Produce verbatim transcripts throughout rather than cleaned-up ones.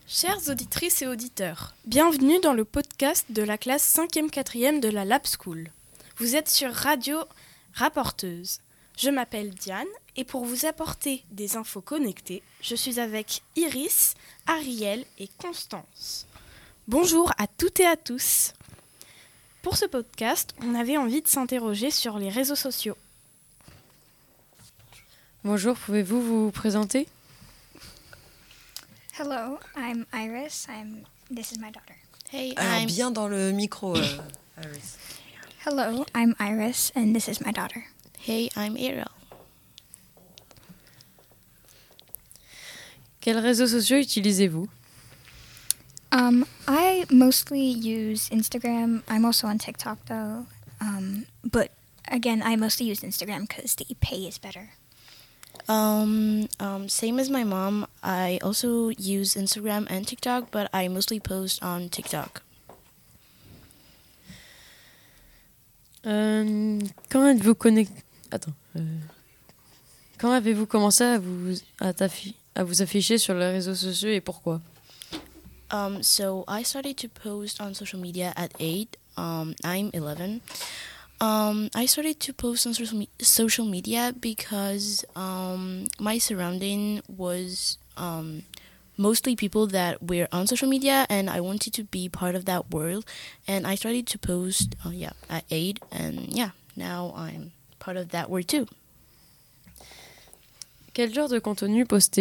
Chères auditrices et auditeurs, bienvenue dans le podcast de la classe cinquième quatrième de la Lab School. Vous êtes sur Radio Rapporteuse. Je m'appelle Diane et pour vous apporter des infos connectées, je suis avec Iris, Ariel et Constance. Bonjour à toutes et à tous. Pour ce podcast, on avait envie de s'interroger sur les réseaux sociaux. Bonjour, pouvez-vous vous présenter ? Hello, I'm Iris. I'm. This is my daughter. Hey, Alors, I'm. bien dans le micro, euh, Iris. Hello, I'm Iris, and this is my daughter. Hey, I'm Ariel. Quels réseaux sociaux utilisez-vous ? Um, I mostly use Instagram. I'm also on TikTok though. Um, but again, I mostly use Instagram because the pay is better. Um, um, same as my mom. I also use Instagram and TikTok, but I mostly post on TikTok. Euh, quand êtes-vous connecté ? Attends. Euh, quand avez-vous commencé à vous, à, à vous afficher sur les réseaux sociaux et pourquoi ? Um, so I started to post on social media at eight. Um, I'm eleven. Um, I started to post on social, me- social media because um, my surrounding was um, mostly people that were on social media, and I wanted to be part of that world. And I started to post, uh, yeah, at eight, and yeah, now I'm part of that world too. Quel genre de contenu postez-vous ?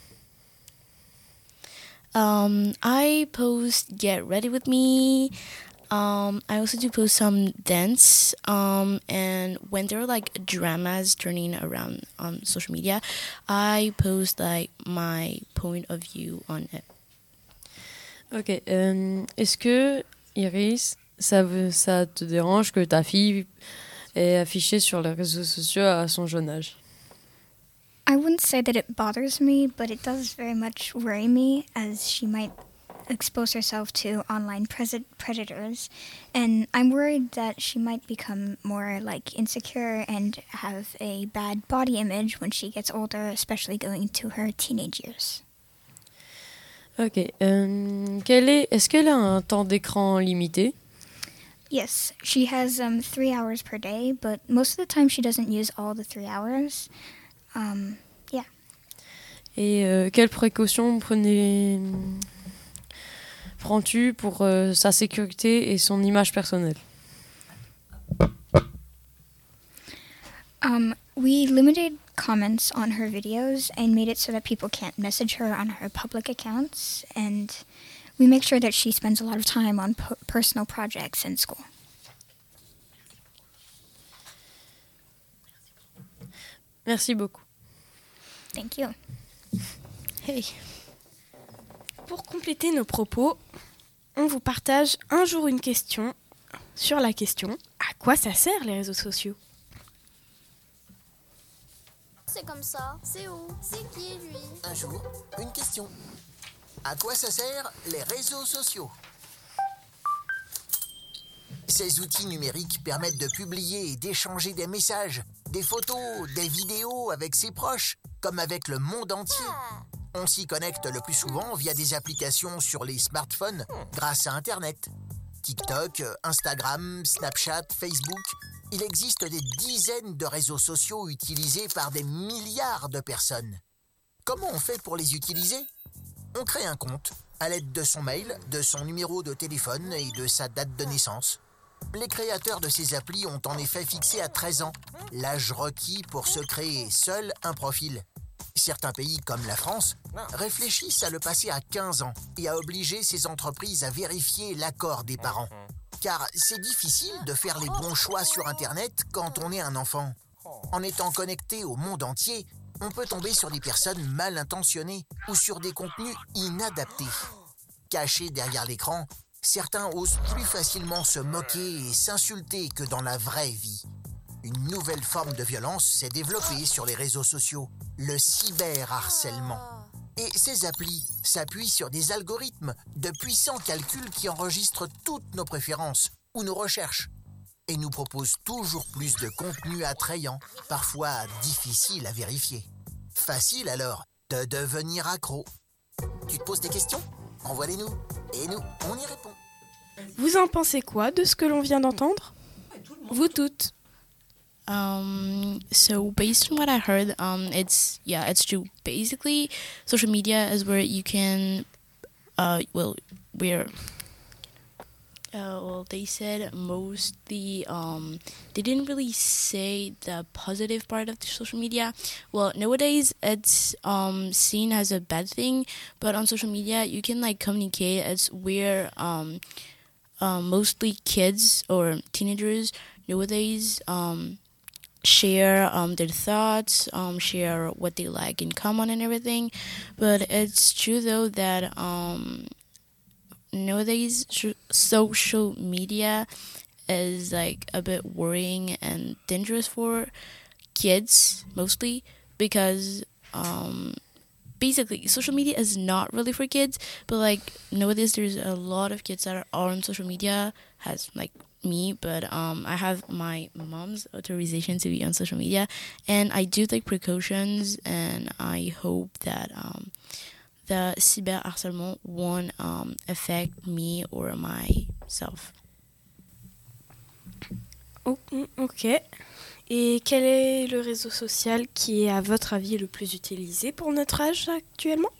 Um, I post Get Ready With Me. Um, I also do post some dance, um, and when there are like dramas turning around on social media, I post like my point of view on it. Ok. Euh, est-ce que, Iris, ça, veut, ça te dérange que ta fille est affichée sur les réseaux sociaux à son jeune âge ? I wouldn't say that it bothers me, but it does very much worry me as she might expose herself to online pres- predators, and I'm worried that she might become more like insecure and have a bad body image when she gets older, especially going to her teenage years. Ok. Euh, quel est, est-ce qu'elle a un temps d'écran limité ? Yes, she has um, three hours per day, but most of the time she doesn't use all the three hours. Um, yeah. Et euh, quelles précautions prenez... prends-tu pour euh, sa sécurité et son image personnelle ? Um, we limited comments on her videos and made it so that people can't message her on her public accounts, and we make sure that she spends a lot of time on po- personal projects in school. Merci beaucoup. Thank you. Hey. Pour compléter nos propos, on vous partage un jour une question sur la question « À quoi ça sert les réseaux sociaux ?» C'est comme ça. C'est où? C'est qui, lui? Un jour, une question. À quoi ça sert les réseaux sociaux? Ces outils numériques permettent de publier et d'échanger des messages, des photos, des vidéos avec ses proches, comme avec le monde entier. On s'y connecte le plus souvent via des applications sur les smartphones grâce à Internet. TikTok, Instagram, Snapchat, Facebook. Il existe des dizaines de réseaux sociaux utilisés par des milliards de personnes. Comment on fait pour les utiliser ? On crée un compte à l'aide de son mail, de son numéro de téléphone et de sa date de naissance. Les créateurs de ces applis ont en effet fixé à treize ans l'âge requis pour se créer seul un profil. Certains pays, comme la France, réfléchissent à le passer à quinze ans et à obliger ces entreprises à vérifier l'accord des parents. Car c'est difficile de faire les bons choix sur Internet quand on est un enfant. En étant connecté au monde entier, on peut tomber sur des personnes mal intentionnées ou sur des contenus inadaptés. Cachés derrière l'écran, certains osent plus facilement se moquer et s'insulter que dans la vraie vie. Une nouvelle forme de violence s'est développée sur les réseaux sociaux, le cyberharcèlement. Et ces applis s'appuient sur des algorithmes de puissants calculs qui enregistrent toutes nos préférences ou nos recherches et nous proposent toujours plus de contenu attrayant, parfois difficile à vérifier. Facile alors de devenir accro. Tu te poses des questions? Envoie-les-nous. Et nous, on y répond. Vous en pensez quoi de ce que l'on vient d'entendre? Vous toutes. Um, so based on what I heard, um, it's yeah, it's true. Basically, social media is where you can, uh, well, where, uh, well, they said mostly, um, they didn't really say the positive part of the social media. Well, nowadays it's um seen as a bad thing, but on social media you can like communicate. It's where um, uh, mostly kids or teenagers nowadays um. share um, their thoughts, um, share what they like in common and everything. But it's true though that um, nowadays sh- social media is like a bit worrying and dangerous for kids mostly because um, basically social media is not really for kids, but like nowadays there's a lot of kids that are on social media has like me, but um, I have my mom's authorization to be on social media, and I do take precautions, and I hope that um, the cyberharcèlement won't um, affect me or myself. Oh, ok. Et quel est le réseau social qui est, à votre avis, le plus utilisé pour notre âge actuellement?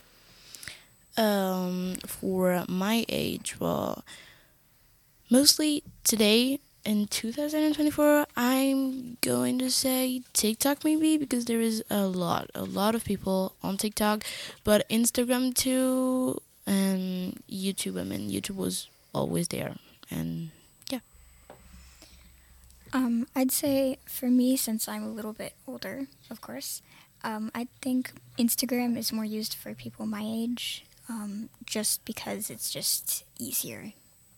Um, for my age, well, mostly today in two thousand twenty-four, I'm going to say TikTok maybe because there is a lot, a lot of people on TikTok, but Instagram too and YouTube. I mean, YouTube was always there, and yeah. Um, I'd say for me, since I'm a little bit older, of course, um, I think Instagram is more used for people my age, um, just because it's just easier.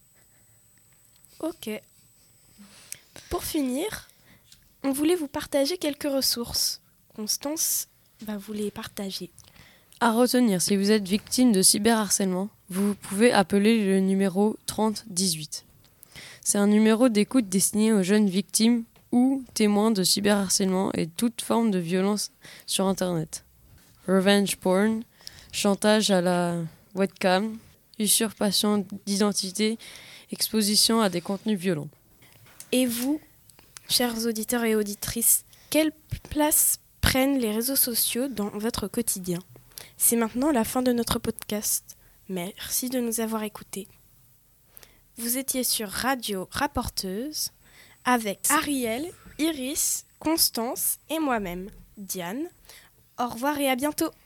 Ok. Pour finir, on voulait vous partager quelques ressources. Constance va vous les partager. À retenir, si vous êtes victime de cyberharcèlement, vous pouvez appeler le numéro trente dix-huit. C'est un numéro d'écoute destiné aux jeunes victimes ou témoins de cyberharcèlement et toute forme de violence sur Internet. Revenge porn, chantage à la webcam, usurpation d'identité, exposition à des contenus violents. Et vous, chers auditeurs et auditrices, quelle place prennent les réseaux sociaux dans votre quotidien? C'est maintenant la fin de notre podcast. Merci de nous avoir écoutés. Vous étiez sur Radio Rapporteuse avec Ariel, Iris, Constance et moi-même, Diane. Au revoir et à bientôt.